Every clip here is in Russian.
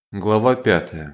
Глава 5.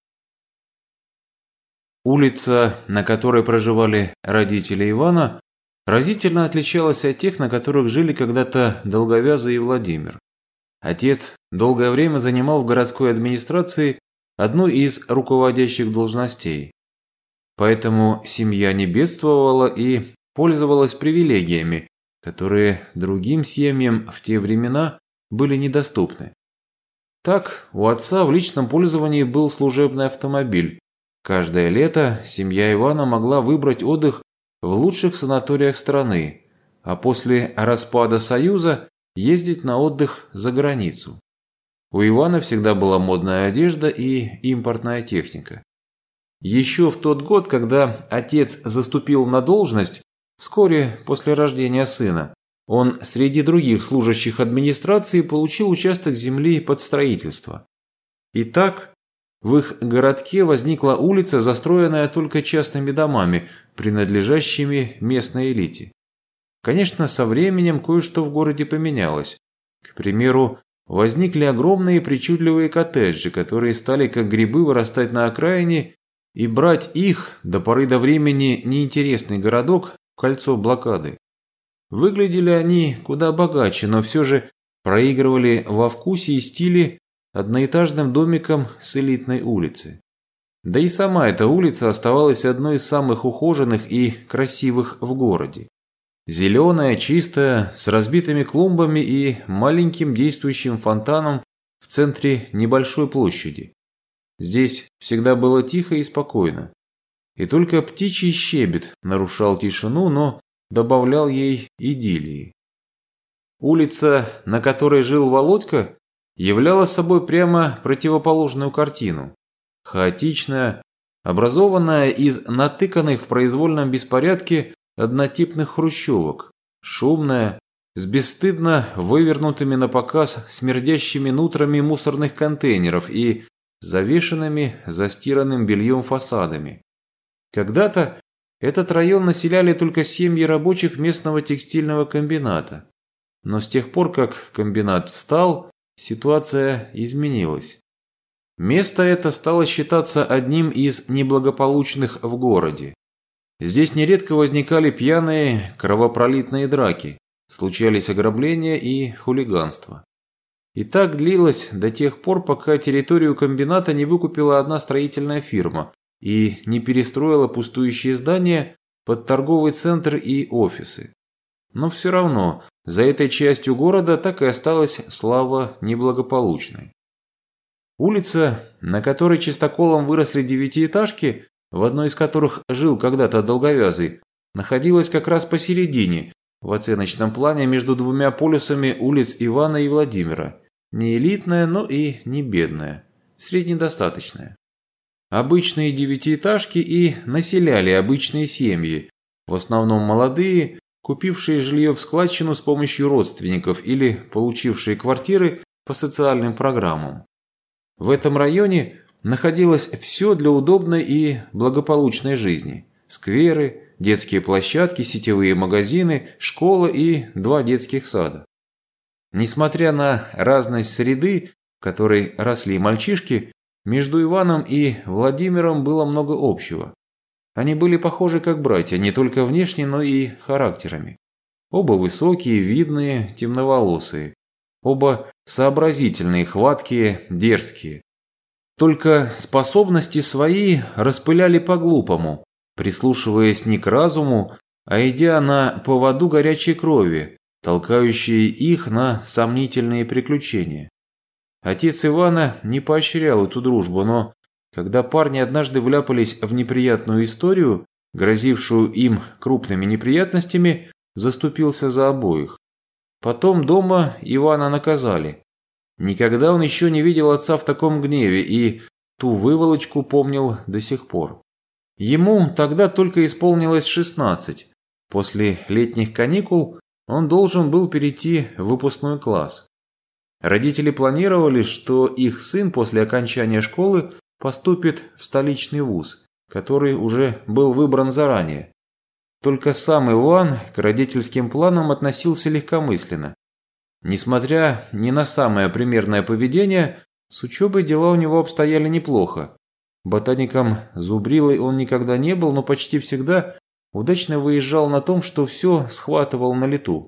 Улица, на которой проживали родители Ивана, разительно отличалась от тех, на которых жили когда-то Долговязый и Владимир. Отец долгое время занимал в городской администрации одну из руководящих должностей. Поэтому семья не бедствовала и пользовалась привилегиями, которые другим семьям в те времена были недоступны. Так, у отца в личном пользовании был служебный автомобиль. Каждое лето семья Ивана могла выбрать отдых в лучших санаториях страны, а после распада Союза ездить на отдых за границу. У Ивана всегда была модная одежда и импортная техника. Еще в тот год, когда отец заступил на должность, вскоре после рождения сына, он среди других служащих администрации получил участок земли под строительство. Итак, в их городке возникла улица, застроенная только частными домами, принадлежащими местной элите. Конечно, со временем кое-что в городе поменялось. К примеру, возникли огромные причудливые коттеджи, которые стали как грибы вырастать на окраине, и брать их до поры до времени неинтересный городок в кольцо блокады. Выглядели они куда богаче, но все же проигрывали во вкусе и стиле одноэтажным домикам с элитной улицы. Да и сама эта улица оставалась одной из самых ухоженных и красивых в городе. Зеленая, чистая, с разбитыми клумбами и маленьким действующим фонтаном в центре небольшой площади. Здесь всегда было тихо и спокойно. И только птичий щебет нарушал тишину, но добавлял ей идиллии. Улица, на которой жил Володька, являла собой прямо противоположную картину. Хаотичная, образованная из натыканных в произвольном беспорядке однотипных хрущевок, шумная, с бесстыдно вывернутыми на показ смердящими нутрами мусорных контейнеров и завешенными застиранным бельем фасадами. Когда-то этот район населяли только семьи рабочих местного текстильного комбината. Но с тех пор, как комбинат встал, ситуация изменилась. Место это стало считаться одним из неблагополучных в городе. Здесь нередко возникали пьяные, кровопролитные драки, случались ограбления и хулиганство. И так длилось до тех пор, пока территорию комбината не выкупила одна строительная фирма и не перестроила пустующие здания под торговый центр и офисы. Но все равно за этой частью города так и осталась слава неблагополучной. Улица, на которой чистоколом выросли девятиэтажки, в одной из которых жил когда-то Долговязый, находилась как раз посередине, в оценочном плане между двумя полюсами улиц Ивана и Владимира. Не элитная, но и не бедная, среднедостаточная. Обычные девятиэтажки и населяли обычные семьи, в основном молодые, купившие жилье в складчину с помощью родственников или получившие квартиры по социальным программам. В этом районе находилось все для удобной и благополучной жизни: скверы, детские площадки, сетевые магазины, школа и 2 детских сада. Несмотря на разность среды, в которой росли мальчишки, между Иваном и Владимиром было много общего. Они были похожи как братья, не только внешне, но и характерами. Оба высокие, видные, темноволосые. Оба сообразительные, хваткие, дерзкие. Только способности свои распыляли по-глупому, прислушиваясь не к разуму, а идя на поводу горячей крови, толкающей их на сомнительные приключения. Отец Ивана не поощрял эту дружбу, но когда парни однажды вляпались в неприятную историю, грозившую им крупными неприятностями, заступился за обоих. Потом дома Ивана наказали. Никогда он еще не видел отца в таком гневе и ту выволочку помнил до сих пор. Ему тогда только исполнилось 16. После летних каникул он должен был перейти в выпускной класс. Родители планировали, что их сын после окончания школы поступит в столичный вуз, который уже был выбран заранее. Только сам Иван к родительским планам относился легкомысленно. Несмотря ни на самое примерное поведение, С учебой дела у него обстояли неплохо. Ботаником зубрилой он никогда не был, но почти всегда удачно выезжал на том, что все схватывал на лету.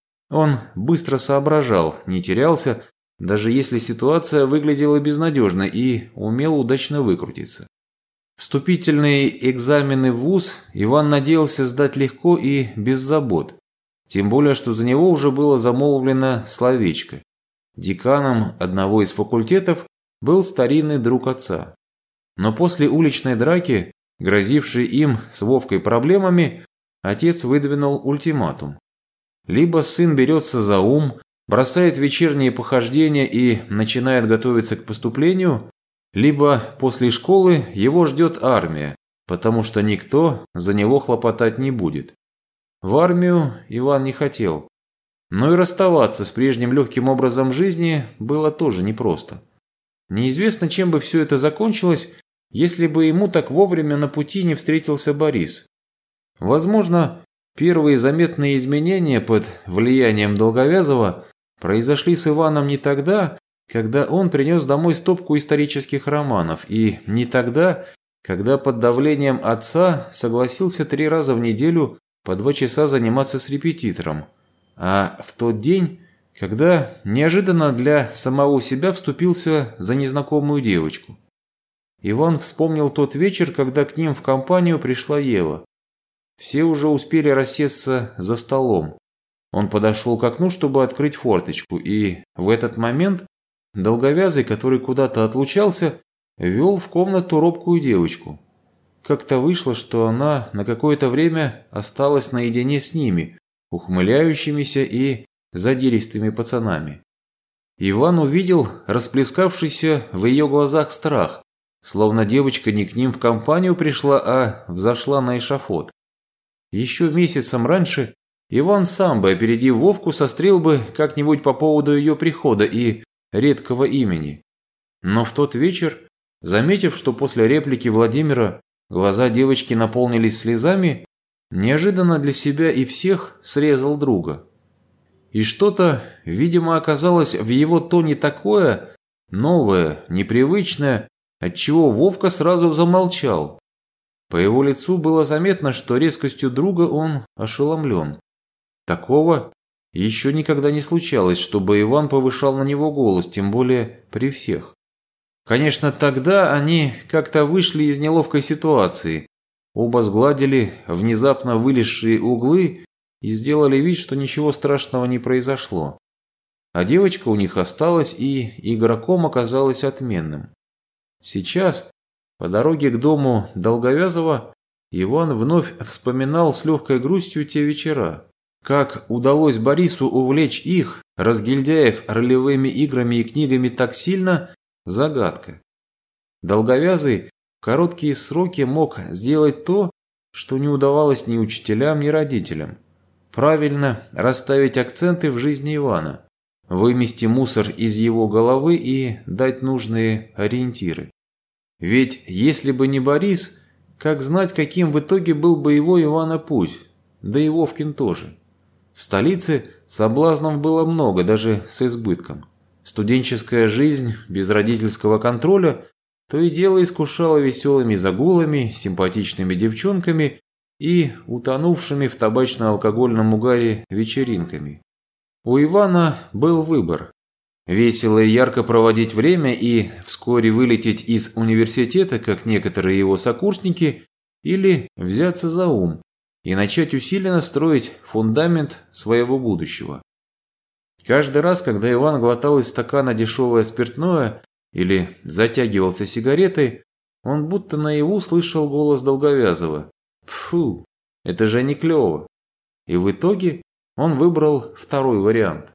Он быстро соображал, не терялся, даже если ситуация выглядела безнадежно, и умел удачно выкрутиться. Вступительные экзамены в вуз Иван надеялся сдать легко и без забот. Тем более, что за него уже было замолвлено словечко. Деканом одного из факультетов был старинный друг отца. Но после уличной драки, грозившей им с Вовкой проблемами, отец выдвинул ультиматум. Либо сын берется за ум, бросает вечерние похождения и начинает готовиться к поступлению, либо после школы его ждет армия, потому что никто за него хлопотать не будет. В армию Иван не хотел. Но и расставаться с прежним легким образом жизни было тоже непросто. Неизвестно, чем бы все это закончилось, если бы ему так вовремя на пути не встретился Борис. Возможно, первые заметные изменения под влиянием Долговязова произошли с Иваном не тогда, когда он принес домой стопку исторических романов, и не тогда, когда под давлением отца согласился 3 раза в неделю по 2 часа заниматься с репетитором, а в тот день, когда неожиданно для самого себя вступился за незнакомую девочку. Иван вспомнил тот вечер, когда к ним в компанию пришла Ева. Все уже успели рассесться за столом. Он подошел к окну, чтобы открыть форточку, и в этот момент Долговязый, который куда-то отлучался, ввел в комнату робкую девочку. Как-то вышло, что она на какое-то время осталась наедине с ними, ухмыляющимися и задиристыми пацанами. Иван увидел расплескавшийся в ее глазах страх, словно девочка не к ним в компанию пришла, а взошла на эшафот. Еще месяцем раньше Иван сам бы, опередив Вовку, сострил бы как-нибудь по поводу ее прихода и редкого имени. Но в тот вечер, заметив, что после реплики Владимира глаза девочки наполнились слезами, неожиданно для себя и всех срезал друга. И что-то, видимо, оказалось в его тоне такое, новое, непривычное, отчего Вовка сразу замолчал. По его лицу было заметно, что резкостью друга он ошеломлен. Такого еще никогда не случалось, чтобы Иван повышал на него голос, тем более при всех. Конечно, тогда они как-то вышли из неловкой ситуации. Оба сгладили внезапно вылезшие углы и сделали вид, что ничего страшного не произошло. А девочка у них осталась, и игроком оказалась отменным. Сейчас, по дороге к дому Долговязова, Иван вновь вспоминал с легкой грустью те вечера. Как удалось Борису увлечь их, разгильдяев, ролевыми играми и книгами так сильно – загадка. Долговязый в короткие сроки мог сделать то, что не удавалось ни учителям, ни родителям. Правильно расставить акценты в жизни Ивана, вымести мусор из его головы и дать нужные ориентиры. Ведь если бы не Борис, как знать, каким в итоге был бы его Ивана путь, да и Вовкин тоже. В столице соблазнов было много, даже с избытком. Студенческая жизнь без родительского контроля то и дело искушала веселыми загулами, симпатичными девчонками и утонувшими в табачно-алкогольном угаре вечеринками. У Ивана был выбор – весело и ярко проводить время и вскоре вылететь из университета, как некоторые его сокурсники, или взяться за ум и начать усиленно строить фундамент своего будущего. Каждый раз, когда Иван глотал из стакана дешевое спиртное или затягивался сигаретой, он будто наяву слышал голос Долговязова. Фу, это же не клево. И в итоге он выбрал второй вариант.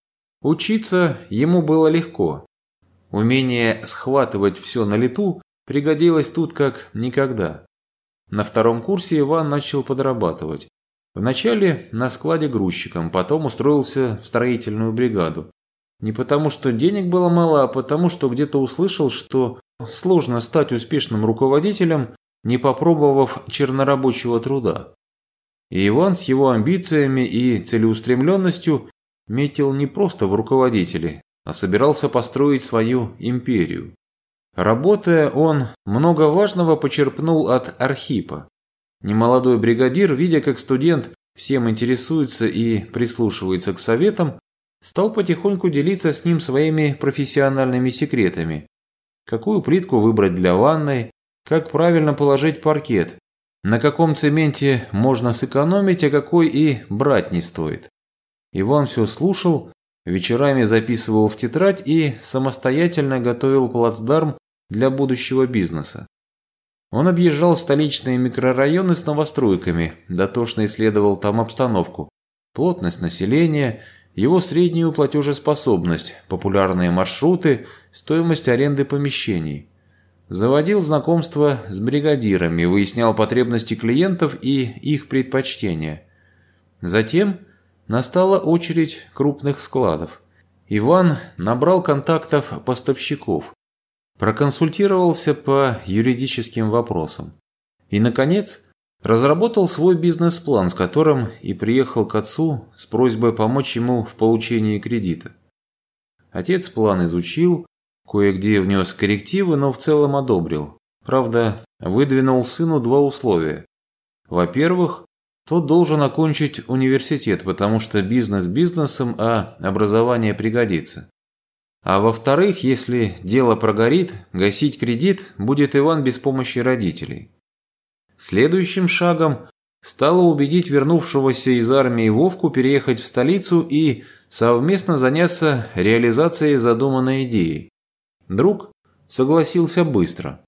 Учиться ему было легко. Умение схватывать все на лету пригодилось тут как никогда. На 2-м курсе Иван начал подрабатывать. Вначале на складе грузчиком, потом устроился в строительную бригаду. Не потому, что денег было мало, а потому, что где-то услышал, что сложно стать успешным руководителем, не попробовав чернорабочего труда. И Иван с его амбициями и целеустремленностью метил не просто в руководители, а собирался построить свою империю. Работая, он много важного почерпнул от Архипа. Немолодой бригадир, видя, как студент всем интересуется и прислушивается к советам, стал потихоньку делиться с ним своими профессиональными секретами. Какую плитку выбрать для ванной, как правильно положить паркет, на каком цементе можно сэкономить, а какой и брать не стоит. Иван все слушал, вечерами записывал в тетрадь и самостоятельно готовил плацдарм для будущего бизнеса. Он объезжал столичные микрорайоны с новостройками, дотошно исследовал там обстановку, плотность населения, его среднюю платежеспособность, популярные маршруты, стоимость аренды помещений. Заводил знакомства с бригадирами, выяснял потребности клиентов и их предпочтения. Затем настала очередь крупных складов. Иван набрал контактов поставщиков, проконсультировался по юридическим вопросам и, наконец, разработал свой бизнес-план, с которым и приехал к отцу с просьбой помочь ему в получении кредита. Отец план изучил, кое-где внес коррективы, но в целом одобрил. Правда, выдвинул сыну два условия. Во-первых, тот должен окончить университет, потому что бизнес бизнесом, а образование пригодится. А во-вторых, если дело прогорит, гасить кредит будет Иван без помощи родителей. Следующим шагом стало убедить вернувшегося из армии Вовку переехать в столицу и совместно заняться реализацией задуманной идеи. Друг согласился быстро.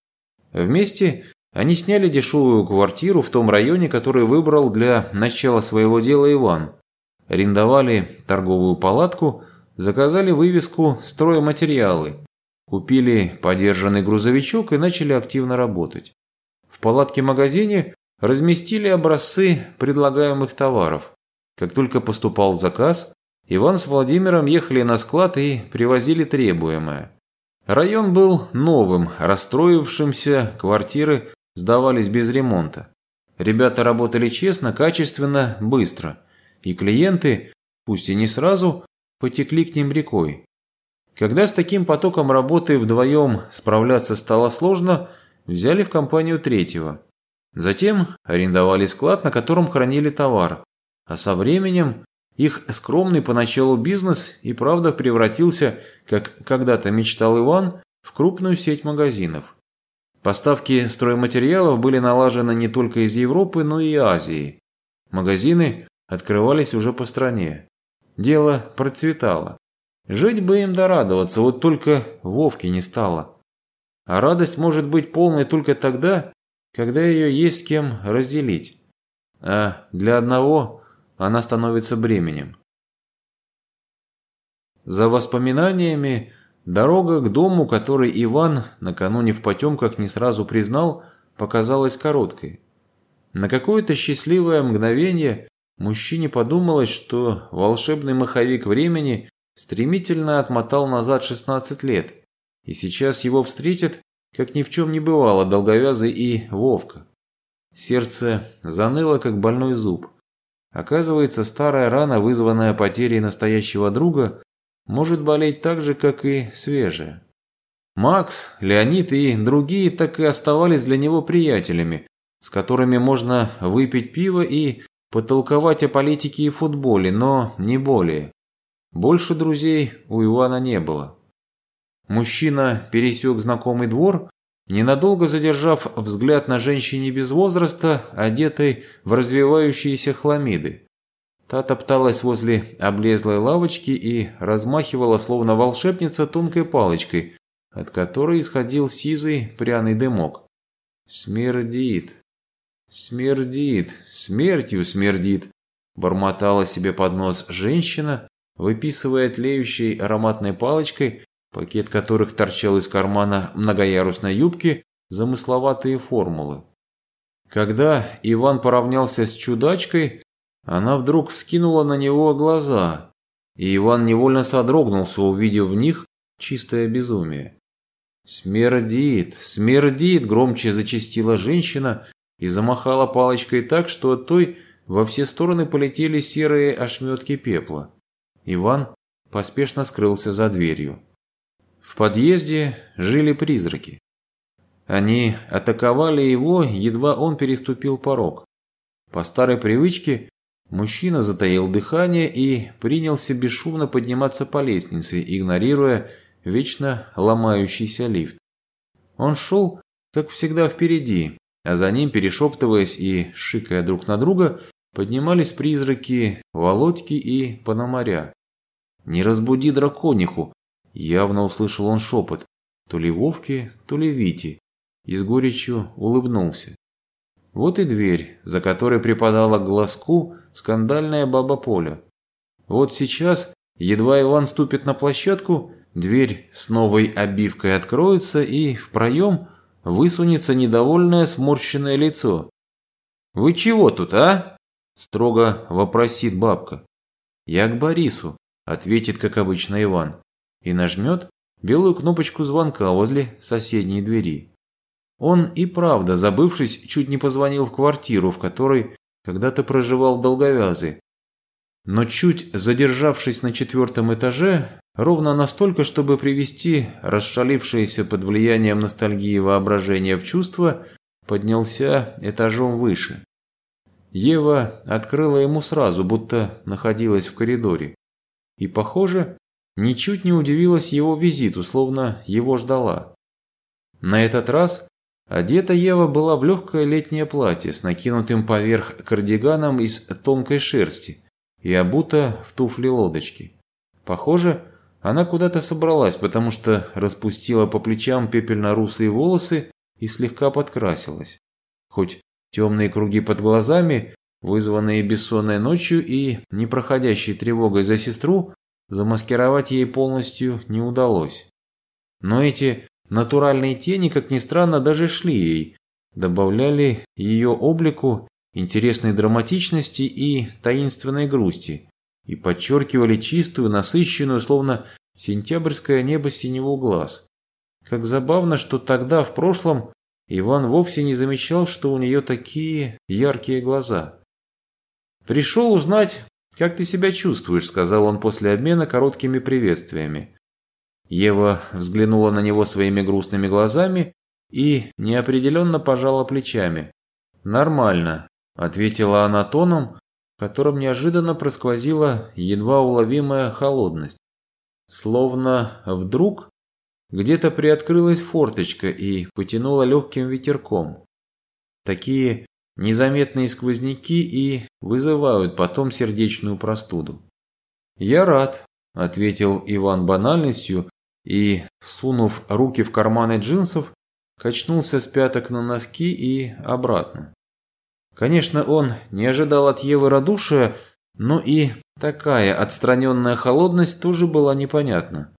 Вместе они сняли дешевую квартиру в том районе, который выбрал для начала своего дела Иван. Арендовали торговую палатку, заказали вывеску «Стройматериалы», купили подержанный грузовичок и начали активно работать. В палатке-магазине разместили образцы предлагаемых товаров. Как только поступал заказ, Иван с Владимиром ехали на склад и привозили требуемое. Район был новым, расстроившимся, квартиры сдавались без ремонта. Ребята работали честно, качественно, быстро. И клиенты, пусть и не сразу, потекли к ним рекой. Когда с таким потоком работы вдвоем справляться стало сложно, взяли в компанию третьего. Затем арендовали склад, на котором хранили товар. А со временем их скромный поначалу бизнес и правда превратился, как когда-то мечтал Иван, в крупную сеть магазинов. Поставки стройматериалов были налажены не только из Европы, но и Азии. Магазины открывались уже по стране. Дело процветало. Жить бы им да радоваться, вот только Вовки не стало. А радость может быть полной только тогда, когда ее есть с кем разделить. А для одного она становится бременем. За воспоминаниями дорога к дому, который Иван накануне в потемках не сразу признал, показалась короткой. На какое-то счастливое мгновение мужчине подумалось, что волшебный маховик времени стремительно отмотал назад 16 лет, и сейчас его встретят, как ни в чем не бывало, Долговязый и Вовка. Сердце заныло, как больной зуб. Оказывается, старая рана, вызванная потерей настоящего друга, может болеть так же, как и свежая. Макс, Леонид и другие так и оставались для него приятелями, с которыми можно выпить пиво и потолковать о политике и футболе, но не более. Больше друзей у Ивана не было. Мужчина пересек знакомый двор, ненадолго задержав взгляд на женщине без возраста, одетой в развивающиеся хламиды. Та топталась возле облезлой лавочки и размахивала, словно волшебница, тонкой палочкой, от которой исходил сизый пряный дымок. «Смердит! Смердит! Смертью смердит!» бормотала себе под нос женщина, выписывая тлеющей ароматной палочкой, пакет которых торчал из кармана многоярусной юбки, замысловатые формулы. Когда Иван поравнялся с чудачкой, она вдруг вскинула на него глаза, и Иван невольно содрогнулся, увидев в них чистое безумие. «Смердит! Смердит!» – громче зачастила женщина и замахала палочкой так, что от той во все стороны полетели серые ошметки пепла. Иван поспешно скрылся за дверью. В подъезде жили призраки. Они атаковали его, едва он переступил порог. По старой привычке мужчина затаил дыхание и принялся бесшумно подниматься по лестнице, игнорируя вечно ломающийся лифт. Он шел, как всегда, впереди, а за ним, перешептываясь и шикая друг на друга, поднимались призраки Володьки и Пономаря. «Не разбуди дракониху!» – явно услышал он шепот. То ли Вовки, то ли Вити. И с горечью улыбнулся. Вот и дверь, за которой припадала к глазку скандальная баба Поля. Вот сейчас, едва Иван ступит на площадку, дверь с новой обивкой откроется, и в проем высунется недовольное сморщенное лицо. «Вы чего тут, а?» – строго вопросит бабка. «Я к Борису», – ответит, как обычно, Иван, и нажмет белую кнопочку звонка возле соседней двери. Он и правда, забывшись, чуть не позвонил в квартиру, в которой когда-то проживал Долговязый. Но чуть задержавшись на 4-м этаже, ровно настолько, чтобы привести расшалившееся под влиянием ностальгии воображения в чувство, поднялся этажом выше. Ева открыла ему сразу, будто находилась в коридоре. И, похоже, ничуть не удивилась его визиту, словно его ждала. На этот раз одета Ева была в легкое летнее платье с накинутым поверх кардиганом из тонкой шерсти и обута в туфли-лодочки. Похоже, она куда-то собралась, потому что распустила по плечам пепельно-русые волосы и слегка подкрасилась. Хоть темные круги под глазами, вызванные бессонной ночью и непроходящей тревогой за сестру, замаскировать ей полностью не удалось. Но эти натуральные тени, как ни странно, даже шли ей, добавляли ее облику интересной драматичности и таинственной грусти и подчеркивали чистую, насыщенную, словно сентябрьское небо синеву глаз. Как забавно, что тогда, в прошлом, Иван вовсе не замечал, что у нее такие яркие глаза. «Пришел узнать, как ты себя чувствуешь», — сказал он после обмена короткими приветствиями. Ева взглянула на него своими грустными глазами и неопределенно пожала плечами. «Нормально», – ответила она тоном, в котором неожиданно просквозила едва уловимая холодность. Словно вдруг где-то приоткрылась форточка и потянула легким ветерком. Такие незаметные сквозняки и вызывают потом сердечную простуду. «Я рад», – ответил Иван банальностью, и, сунув руки в карманы джинсов, качнулся с пяток на носки и обратно. Конечно, он не ожидал от Евы радушия, но и такая отстраненная холодность тоже была непонятна.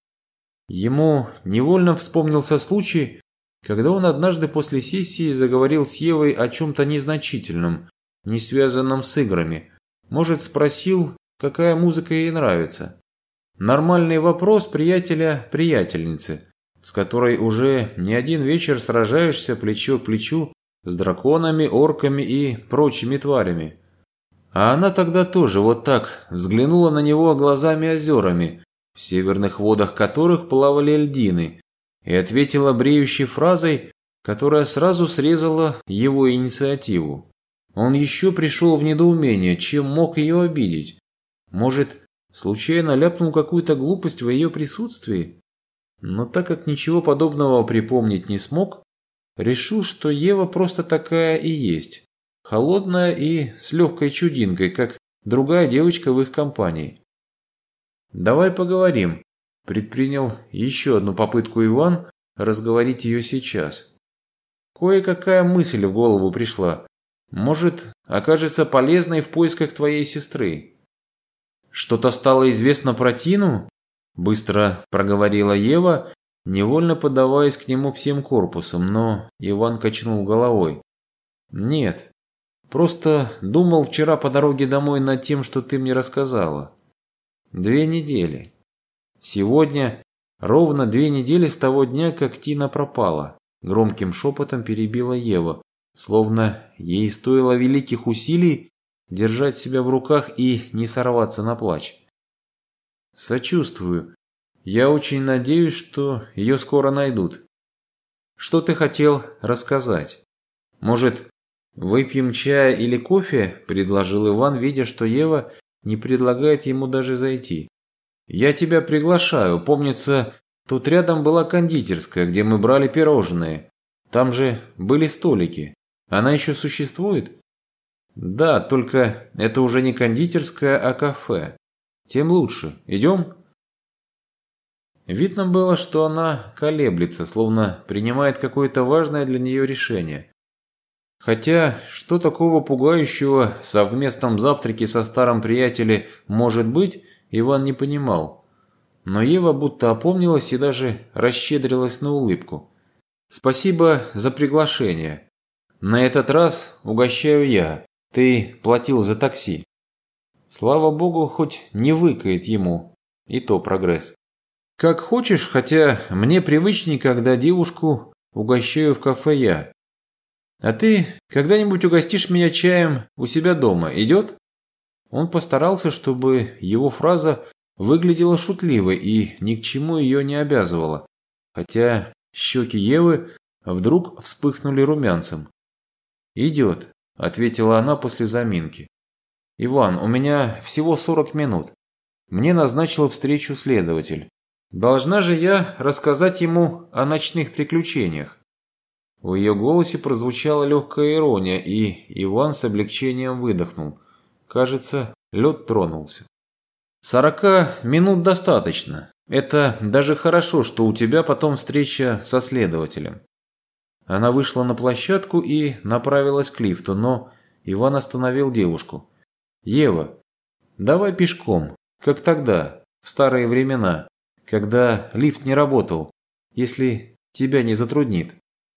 Ему невольно вспомнился случай, когда он однажды после сессии заговорил с Евой о чем-то незначительном, не связанном с играми. Может, спросил, какая музыка ей нравится. Нормальный вопрос приятеля-приятельницы, с которой уже не один вечер сражаешься плечо к плечу с драконами, орками и прочими тварями. А она тогда тоже вот так взглянула на него глазами-озерами, в северных водах которых плавали льдины, и ответила бреющей фразой, которая сразу срезала его инициативу. Он еще пришел в недоумение, чем мог ее обидеть. Может, случайно ляпнул какую-то глупость в ее присутствии? Но так как ничего подобного припомнить не смог, решил, что Ева просто такая и есть. Холодная и с легкой чудинкой, как другая девочка в их компании. «Давай поговорим», – предпринял еще одну попытку Иван разговорить ее сейчас. «Кое-какая мысль в голову пришла. Может, окажется полезной в поисках твоей сестры». «Что-то стало известно про Тину?» – быстро проговорила Ева, невольно подаваясь к нему всем корпусом, но Иван качнул головой. «Нет, просто думал вчера по дороге домой над тем, что ты мне рассказала. 2 недели. Сегодня ровно 2 недели с того дня, как Тина пропала», – громким шепотом перебила Ева, словно ей стоило великих усилий держать себя в руках и не сорваться на плач. Сочувствую. Я очень надеюсь, что ее скоро найдут. Что ты хотел рассказать? Может, выпьем чая или кофе? Предложил Иван, видя, что Ева не предлагает ему даже зайти. Я тебя приглашаю. Помнится, тут рядом была кондитерская, где мы брали пирожные. Там же были столики. Она еще существует? Да, только это уже не кондитерская, а кафе. Тем лучше. Идем? Видно было, что она колеблется, словно принимает какое-то важное для нее решение. Хотя, что такого пугающего в совместном завтраке со старым приятелем может быть, Иван не понимал. Но Ева будто опомнилась и даже расщедрилась на улыбку. «Спасибо за приглашение. На этот раз угощаю я. Ты платил за такси». Слава богу, хоть не выкает ему. И то прогресс. «Как хочешь, хотя мне привычней, когда девушку угощаю в кафе я. А ты когда-нибудь угостишь меня чаем у себя дома, идет?» Он постарался, чтобы его фраза выглядела шутливой и ни к чему ее не обязывала, хотя щеки Евы вдруг вспыхнули румянцем. «Идет», – ответила она после заминки. «Иван, у меня всего 40 минут. Мне назначил встречу следователь. Должна же я рассказать ему о ночных приключениях». В ее голосе прозвучала легкая ирония, и Иван с облегчением выдохнул. Кажется, лед тронулся. 40 минут достаточно. Это даже хорошо, что у тебя потом встреча со следователем. Она вышла на площадку и направилась к лифту, но Иван остановил девушку. «Ева, давай пешком, как тогда, в старые времена, когда лифт не работал, если тебя не затруднит».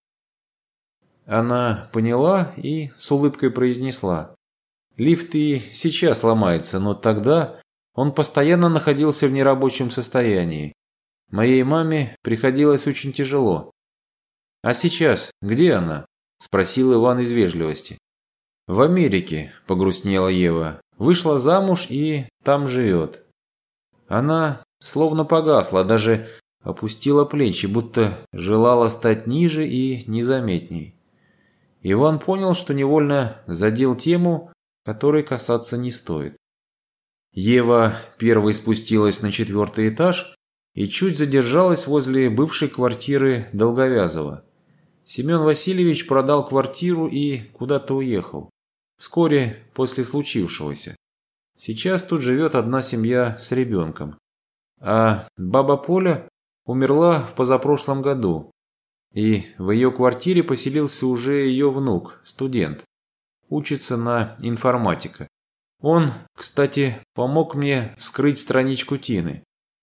Она поняла и с улыбкой произнесла. «Лифт и сейчас ломается, но тогда он постоянно находился в нерабочем состоянии. Моей маме приходилось очень тяжело». «А сейчас где она?» – спросил Иван из вежливости. «В Америке», – погрустнела Ева. «Вышла замуж и там живет». Она словно погасла, даже опустила плечи, будто желала стать ниже и незаметней. Иван понял, что невольно задел тему, которой касаться не стоит. Ева первой спустилась на 4-й этаж и чуть задержалась возле бывшей квартиры Долговязова. Семен Васильевич продал квартиру и куда-то уехал. Вскоре после случившегося. Сейчас тут живет одна семья с ребенком. А баба Поля умерла в позапрошлом году. И в ее квартире поселился уже ее внук, студент. Учится на информатика. Он, кстати, помог мне вскрыть страничку Тины.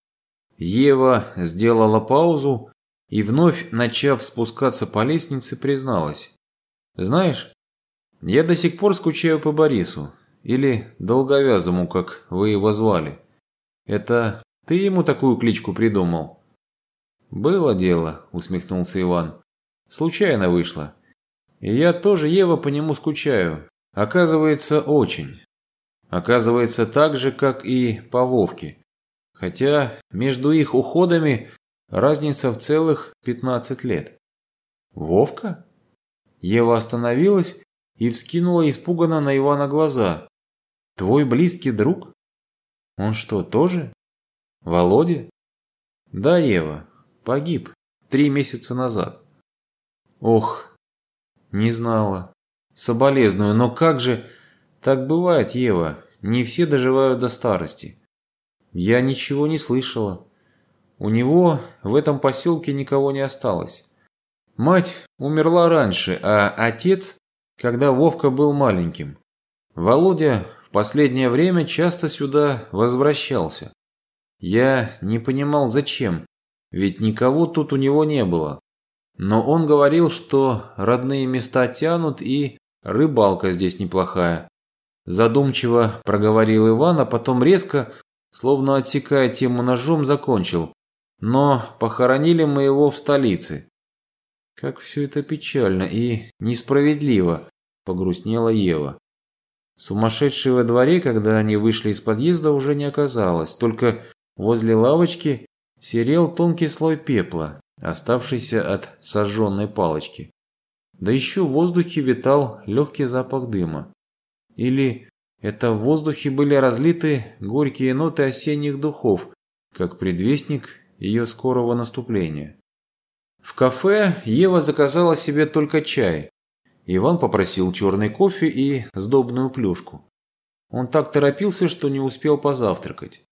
Ева сделала паузу и, вновь начав спускаться по лестнице, призналась. «Знаешь, я до сих пор скучаю по Борису, или Долговязому, как вы его звали. Это ты ему такую кличку придумал?» «Было дело», – усмехнулся Иван. «Случайно вышло. И я тоже, Ева, по нему скучаю. Оказывается, очень. Оказывается, так же, как и по Вовке. Хотя между их уходами разница в целых 15 лет». «Вовка?» Ева остановилась и вскинула испуганно на Ивана глаза. «Твой близкий друг? Он что, тоже? Володя?» «Да, Ева. Погиб 3 месяца назад». «Ох, не знала. Соболезную, но как же...» «Так бывает, Ева. Не все доживают до старости. Я ничего не слышала. У него в этом поселке никого не осталось. Мать умерла раньше, а отец, когда Вовка был маленьким. Володя в последнее время часто сюда возвращался. Я не понимал, зачем. Ведь никого тут у него не было. Но он говорил, что родные места тянут и рыбалка здесь неплохая. Задумчиво проговорил Иван, а потом резко, словно отсекая тему ножом, закончил. Но похоронили мы его в столице. Как все это печально и несправедливо, погрустнела Ева. Сумасшедшей во дворе, когда они вышли из подъезда, уже не оказалось, только Возле лавочки серел тонкий слой пепла, оставшийся от сожженной палочки. Да еще в воздухе витал легкий запах дыма. Или это в воздухе были разлиты горькие ноты осенних духов, как предвестник ее скорого наступления. В кафе Ева заказала себе только чай. Иван попросил черный кофе и сдобную плюшку. Он так торопился, что не успел позавтракать.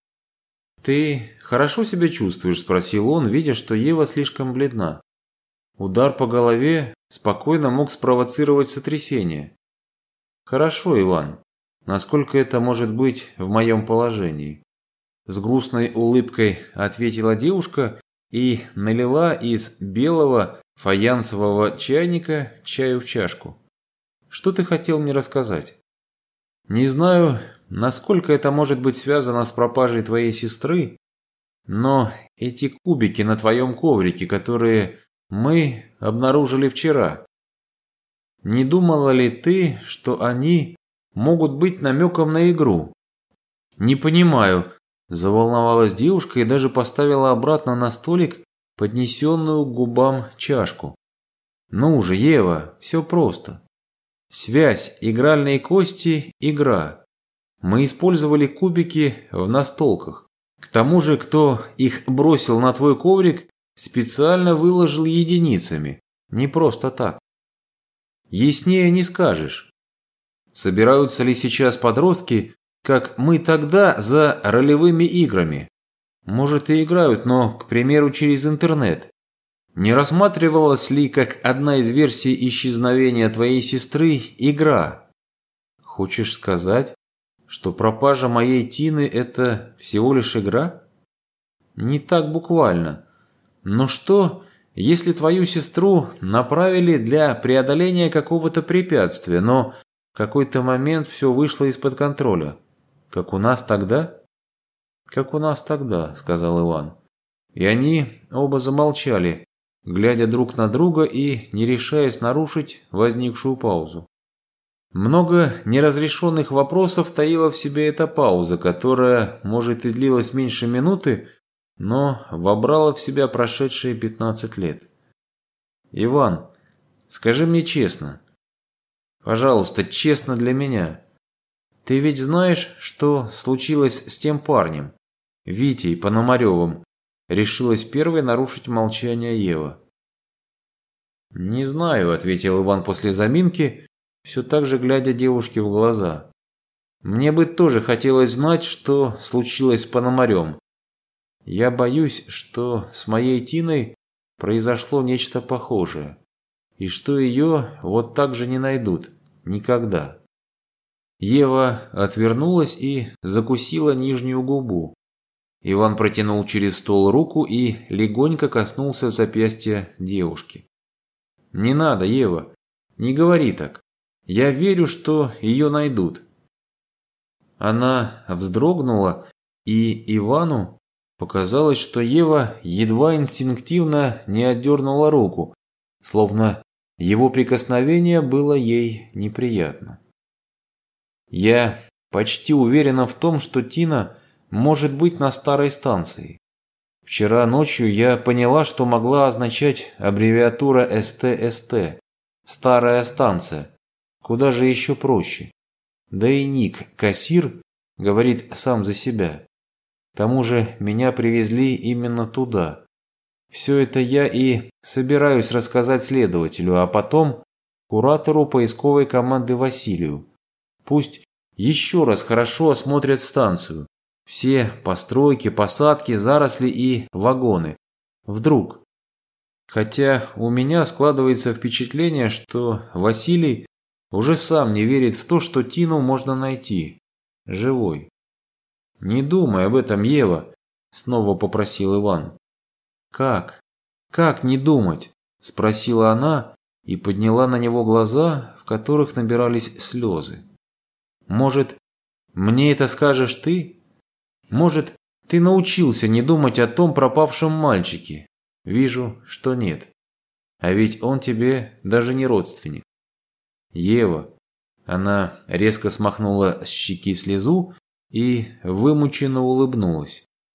«Ты хорошо себя чувствуешь?» – спросил он, видя, что Ева слишком бледна. Удар по голове спокойно мог спровоцировать сотрясение. «Хорошо, Иван. Насколько это может быть в моем положении?» С грустной улыбкой ответила девушка и налила из белого фаянсового чайника чаю в чашку. «Что ты хотел мне рассказать?» «Не знаю, насколько это может быть связано с пропажей твоей сестры, но эти кубики на твоем коврике, которые мы обнаружили вчера, не думала ли ты, что они могут быть намеком на игру?» «Не понимаю», – заволновалась девушка и даже поставила обратно на столик поднесенную к губам чашку. «Ну же, Ева, все просто. Связь, игральные кости, игра. Мы использовали кубики в настолках. К тому же, кто их бросил на твой коврик, специально выложил единицами. Не просто так. Яснее не скажешь. Собираются ли сейчас подростки, как мы тогда, за ролевыми играми? Может, и играют, но, к примеру, через интернет. Не рассматривалась ли как одна из версий исчезновения твоей сестры игра? Хочешь сказать, что пропажа моей Тины – это всего лишь игра? Не так буквально. Но что, если твою сестру направили для преодоления какого-то препятствия, но в какой-то момент все вышло из-под контроля? Как у нас тогда? «Как у нас тогда», – сказал Иван. И они оба замолчали, глядя друг на друга и не решаясь нарушить возникшую паузу. Много неразрешенных вопросов таила в себе эта пауза, которая, может, и длилась меньше минуты, но вобрала в себя прошедшие 15 лет. «Иван, скажи мне честно, пожалуйста, честно для меня, ты ведь знаешь, что случилось с тем парнем, Витей Пономаревым?» Решилась первой нарушить молчание Ева. «Не знаю», – ответил Иван после заминки, все так же глядя девушке в глаза. «Мне бы тоже хотелось знать, что случилось с Пономарем. Я боюсь, что с моей Тиной произошло нечто похожее, и что ее вот так же не найдут. Никогда». Ева отвернулась и закусила нижнюю губу. Иван протянул через стол руку и легонько коснулся запястья девушки. «Не надо, Ева, не говори так. Я верю, что ее найдут». Она вздрогнула, и Ивану показалось, что Ева едва инстинктивно не отдернула руку, словно его прикосновение было ей неприятно. «Я почти уверена в том, что Тина может быть на старой станции. Вчера ночью я поняла, что могла означать аббревиатура СТСТ – старая станция. Куда же еще проще. Да и ник «Кассир» говорит сам за себя. К тому же меня привезли именно туда. Все это я и собираюсь рассказать следователю, а потом куратору поисковой команды Василию. Пусть еще раз хорошо осмотрят станцию. Все постройки, посадки, заросли и вагоны. Вдруг. Хотя у меня складывается впечатление, что Василий уже сам не верит в то, что Тину можно найти. Живой. «Не думай об этом, Ева», – снова попросил Иван. «Как? Как не думать?» – спросила она и подняла на него глаза, в которых набирались слезы. «Может, мне это скажешь ты? Может, ты научился не думать о том пропавшем мальчике? Вижу, что нет. А ведь он тебе даже не родственник. Ева». Она резко смахнула с щеки слезу и вымученно улыбнулась.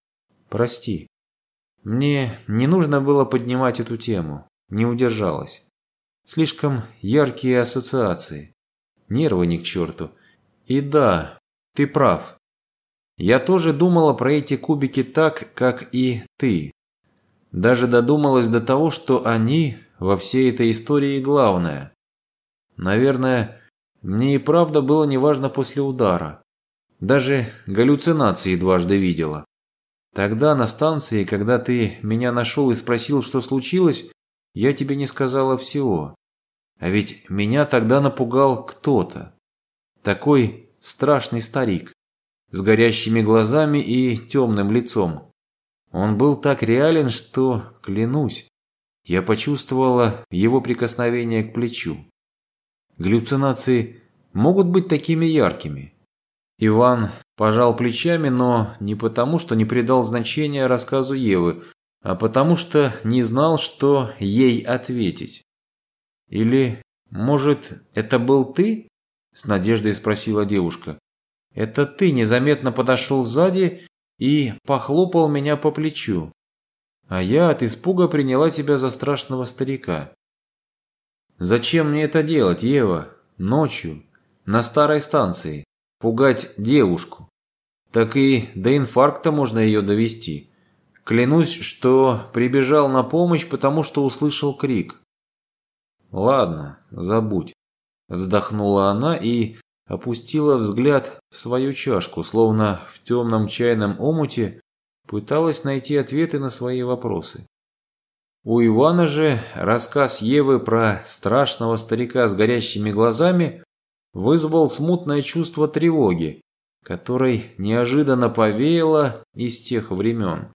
Прости. Мне не нужно было поднимать эту тему. Не удержалась. Слишком яркие ассоциации. Нервы ни к черту. И да, ты прав. Я тоже думала про эти кубики так, как и ты. Даже додумалась до того, что они во всей этой истории главное. Наверное, мне и правда было неважно после удара. Даже галлюцинации дважды видела. Тогда на станции, когда ты меня нашел и спросил, что случилось, я тебе не сказала всего. А ведь меня тогда напугал кто-то. Такой страшный старик, с горящими глазами и темным лицом. Он был так реален, что, клянусь, я почувствовала его прикосновение к плечу. Галлюцинации могут быть такими яркими. Иван пожал плечами, но не потому, что не придал значения рассказу Евы, а потому что не знал, что ей ответить. «Или, может, это был ты?» – с надеждой спросила девушка. «Это ты незаметно подошел сзади и похлопал меня по плечу, а я от испуга приняла тебя за страшного старика». «Зачем мне это делать, Ева? Ночью, на старой станции, пугать девушку? Так и до инфаркта можно ее довести. Клянусь, что прибежал на помощь, потому что услышал крик». «Ладно, забудь», – вздохнула она и опустила взгляд в свою чашку, словно в темном чайном омуте пыталась найти ответы на свои вопросы. У Ивана же рассказ Евы про страшного старика с горящими глазами вызвал смутное чувство тревоги, которой неожиданно повеяло из тех времен.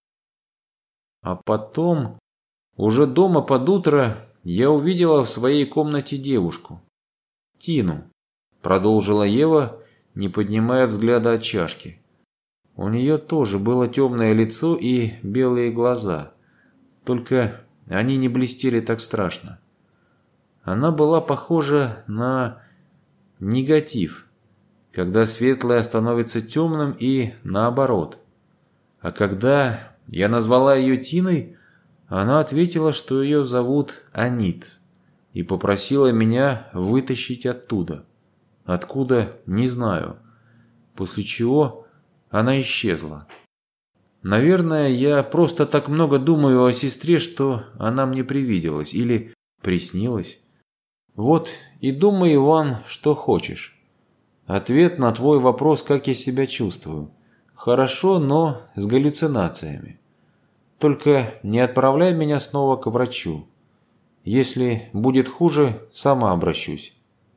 А потом, уже дома под утро, я увидела в своей комнате девушку. Тину, продолжила Ева, не поднимая взгляда от чашки. У нее тоже было темное лицо и белые глаза, только они не блестели так страшно. Она была похожа на негатив, когда светлое становится темным и наоборот. А когда я назвала ее Тиной, она ответила, что ее зовут Анит, и попросила меня вытащить оттуда. Откуда, не знаю. После чего она исчезла. Наверное, я просто так много думаю о сестре, что она мне привиделась или приснилась. Вот и думай, Иван, что хочешь. Ответ на твой вопрос, как я себя чувствую. Хорошо, но с галлюцинациями. Только не отправляй меня снова к врачу. Если будет хуже, сама обращусь.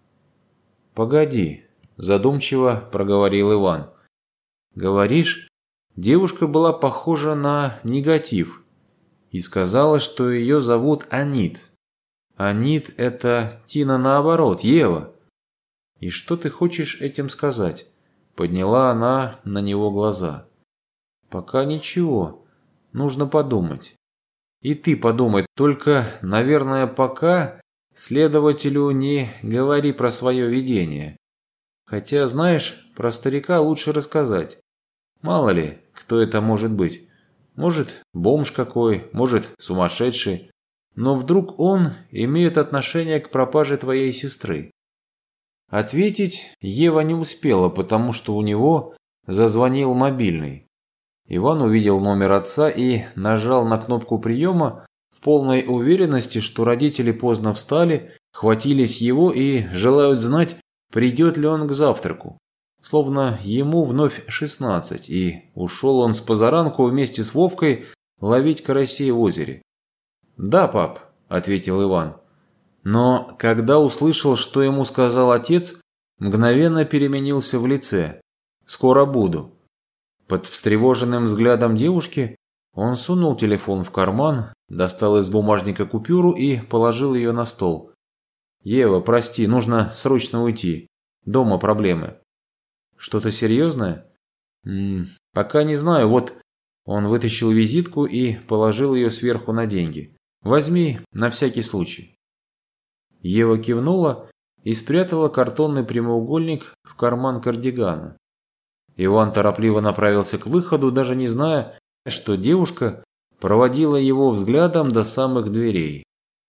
Погоди, задумчиво проговорил Иван. Говоришь, девушка была похожа на негатив и сказала, что ее зовут Анит. Анит – это Тина наоборот, Ева. И что ты хочешь этим сказать? Подняла она на него глаза. Пока ничего, нужно подумать. И ты подумай, только, наверное, пока следователю не говори про свое видение. Хотя, знаешь, про старика лучше рассказать. Мало ли, кто это может быть. Может, бомж какой, может, сумасшедший. Но вдруг он имеет отношение к пропаже твоей сестры. Ответить Ева не успела, потому что у него зазвонил мобильный. Иван увидел номер отца и нажал на кнопку приема в полной уверенности, что родители поздно встали, хватились его и желают знать, придет ли он к завтраку. Словно ему вновь 16, и ушел он с позаранку вместе с Вовкой ловить карасей в озере. «Да, пап», – ответил Иван. Но когда услышал, что ему сказал отец, мгновенно переменился в лице. «Скоро буду». Под встревоженным взглядом девушки он сунул телефон в карман, достал из бумажника купюру и положил ее на стол. «Ева, прости, нужно срочно уйти. Дома проблемы». «Что-то серьезное?» «Пока не знаю. Вот». Он вытащил визитку и положил ее сверху на деньги. «Возьми, на всякий случай». Ева кивнула и спрятала картонный прямоугольник в карман кардигана. Иван торопливо направился к выходу, даже не зная, что девушка проводила его взглядом до самых дверей.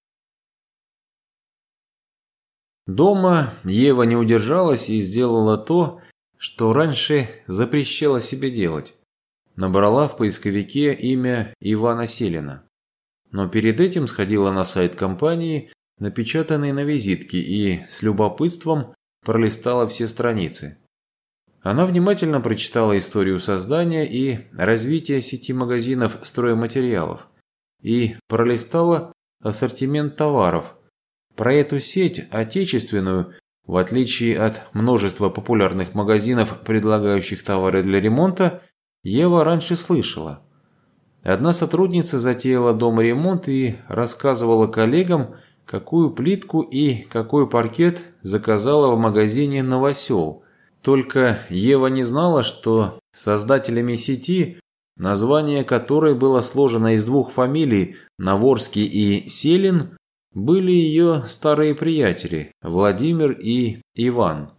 Дома Ева не удержалась и сделала то, что раньше запрещала себе делать. Набрала в поисковике имя Ивана Селина. Но перед этим сходила на сайт компании, напечатанный на визитке, и с любопытством пролистала все страницы. Она внимательно прочитала историю создания и развития сети магазинов стройматериалов и пролистала ассортимент товаров. Про эту сеть, отечественную, в отличие от множества популярных магазинов, предлагающих товары для ремонта, Ева раньше слышала. Одна сотрудница затеяла дома ремонт и рассказывала коллегам, какую плитку и какой паркет заказала в магазине «Новосел». Только Ева не знала, что создателями сети, название которой было сложено из двух фамилий Наворский и Селин, были ее старые приятели Владимир и Иван.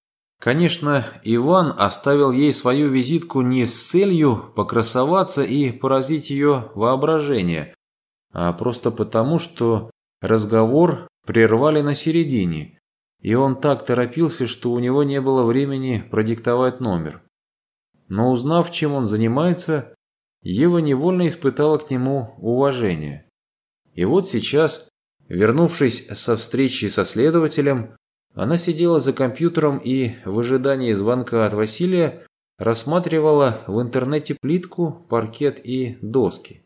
Конечно, Иван оставил ей свою визитку не с целью покрасоваться и поразить ее воображение, а просто потому, что разговор прервали на середине, и он так торопился, что у него не было времени продиктовать номер. Но узнав, чем он занимается, Ева невольно испытала к нему уважение. И вот сейчас, вернувшись со встречи со следователем, она сидела за компьютером и в ожидании звонка от Василия рассматривала в интернете плитку, паркет и доски.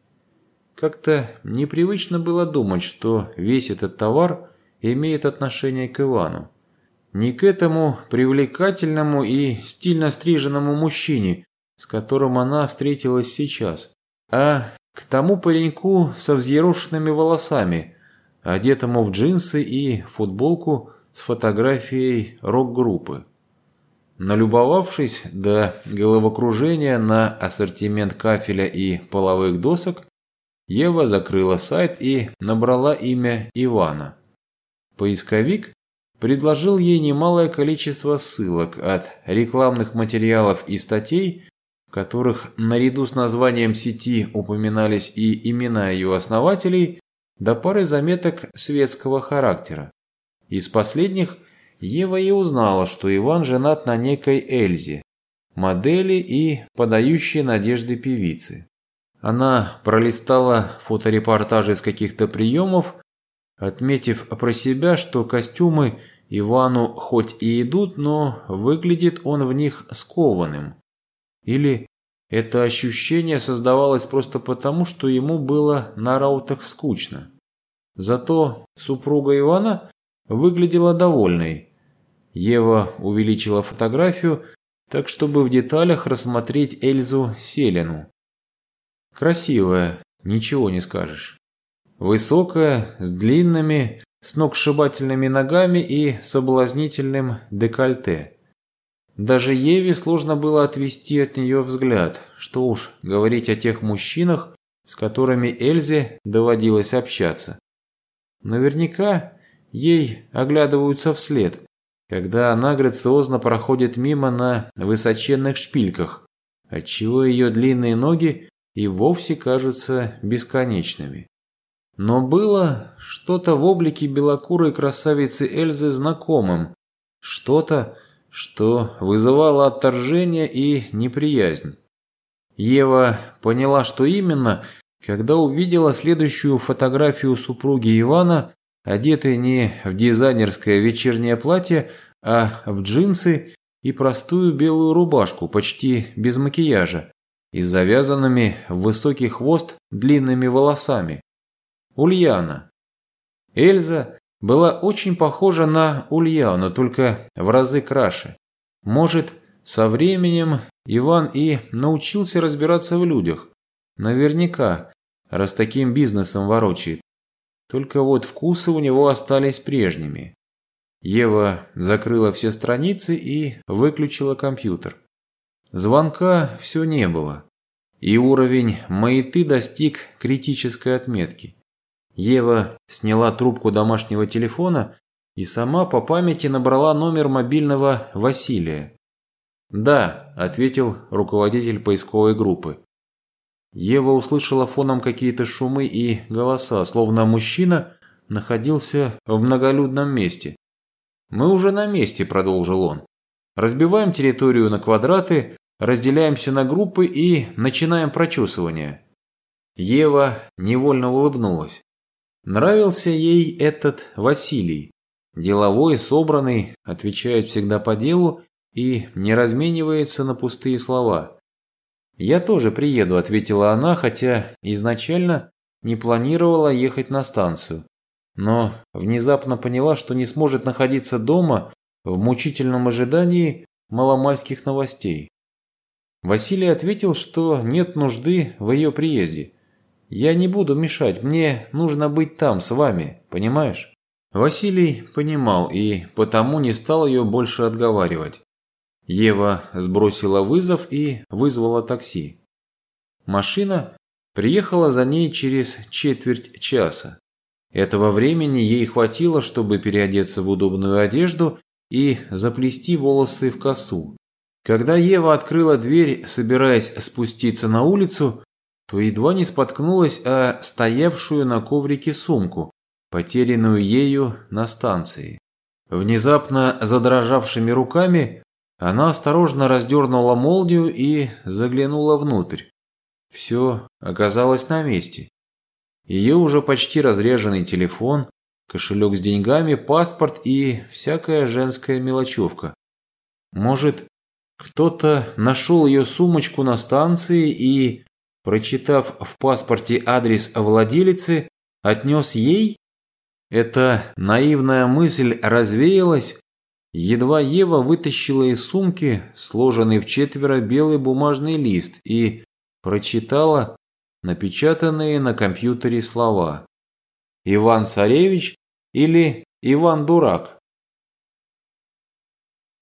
Как-то непривычно было думать, что весь этот товар имеет отношение к Ивану. Не к этому привлекательному и стильно стриженному мужчине, с которым она встретилась сейчас, а к тому пареньку со взъерошенными волосами, одетому в джинсы и футболку с фотографией рок-группы. Налюбовавшись до головокружения на ассортимент кафеля и половых досок, Ева закрыла сайт и набрала имя Ивана. Поисковик предложил ей немалое количество ссылок от рекламных материалов и статей, в которых наряду с названием сети упоминались и имена ее основателей, до пары заметок светского характера. Из последних Ева и узнала, что Иван женат на некой Эльзе, модели и подающей надежды певицы. Она пролистала фоторепортажи с каких-то приемов, отметив про себя, что костюмы Ивану хоть и идут, но выглядит он в них скованным. Или это ощущение создавалось просто потому, что ему было на раутах скучно. Зато супруга Ивана выглядела довольной. Ева увеличила фотографию, так чтобы в деталях рассмотреть Эльзу Селину. Красивая, ничего не скажешь. Высокая, с длинными, сногсшибательными ногами и соблазнительным декольте. Даже Еве сложно было отвести от нее взгляд, что уж говорить о тех мужчинах, с которыми Эльзе доводилось общаться. Наверняка ей оглядываются вслед, когда она грациозно проходит мимо на высоченных шпильках, отчего ее длинные ноги и вовсе кажутся бесконечными. Но было что-то в облике белокурой красавицы Эльзы знакомым, что-то, что вызывало отторжение и неприязнь. Ева поняла, что именно, когда увидела следующую фотографию супруги Ивана, одетой не в дизайнерское вечернее платье, а в джинсы и простую белую рубашку, почти без макияжа, и с завязанными в высокий хвост длинными волосами. Ульяна. Эльза была очень похожа на Ульяну, только в разы краше. Может, со временем Иван и научился разбираться в людях. Наверняка, раз таким бизнесом ворочает. Только вот вкусы у него остались прежними. Ева закрыла все страницы и выключила компьютер. Звонка все не было, и уровень маяты достиг критической отметки. Ева сняла трубку домашнего телефона и сама по памяти набрала номер мобильного Василия. «Да», – ответил руководитель поисковой группы. Ева услышала фоном какие-то шумы и голоса, словно мужчина находился в многолюдном месте. «Мы уже на месте», – продолжил он. «Разбиваем территорию на квадраты, разделяемся на группы и начинаем прочесывание». Ева невольно улыбнулась. Нравился ей этот Василий. Деловой, собранный, отвечает всегда по делу и не разменивается на пустые слова. «Я тоже приеду», – ответила она, хотя изначально не планировала ехать на станцию. Но внезапно поняла, что не сможет находиться дома в мучительном ожидании маломальских новостей. Василий ответил, что нет нужды в ее приезде. «Я не буду мешать, мне нужно быть там с вами, понимаешь?» Василий понимал и потому не стал ее больше отговаривать. Ева сбросила вызов и вызвала такси. Машина приехала за ней через четверть часа. Этого времени ей хватило, чтобы переодеться в удобную одежду и заплести волосы в косу. Когда Ева открыла дверь, собираясь спуститься на улицу, то едва не споткнулась о стоявшую на коврике сумку, потерянную ею на станции. Внезапно задрожавшими руками она осторожно раздернула молнию и заглянула внутрь. Все оказалось на месте. Ее уже почти разряженный телефон, кошелек с деньгами, паспорт и всякая женская мелочевка. Может, кто-то нашел ее сумочку на станции и, прочитав в паспорте адрес владелицы, отнес ей? Эта наивная мысль развеялась, едва Ева вытащила из сумки сложенный вчетверо белый бумажный лист и прочитала напечатанные на компьютере слова. «Иван Царевич» или «Иван Дурак».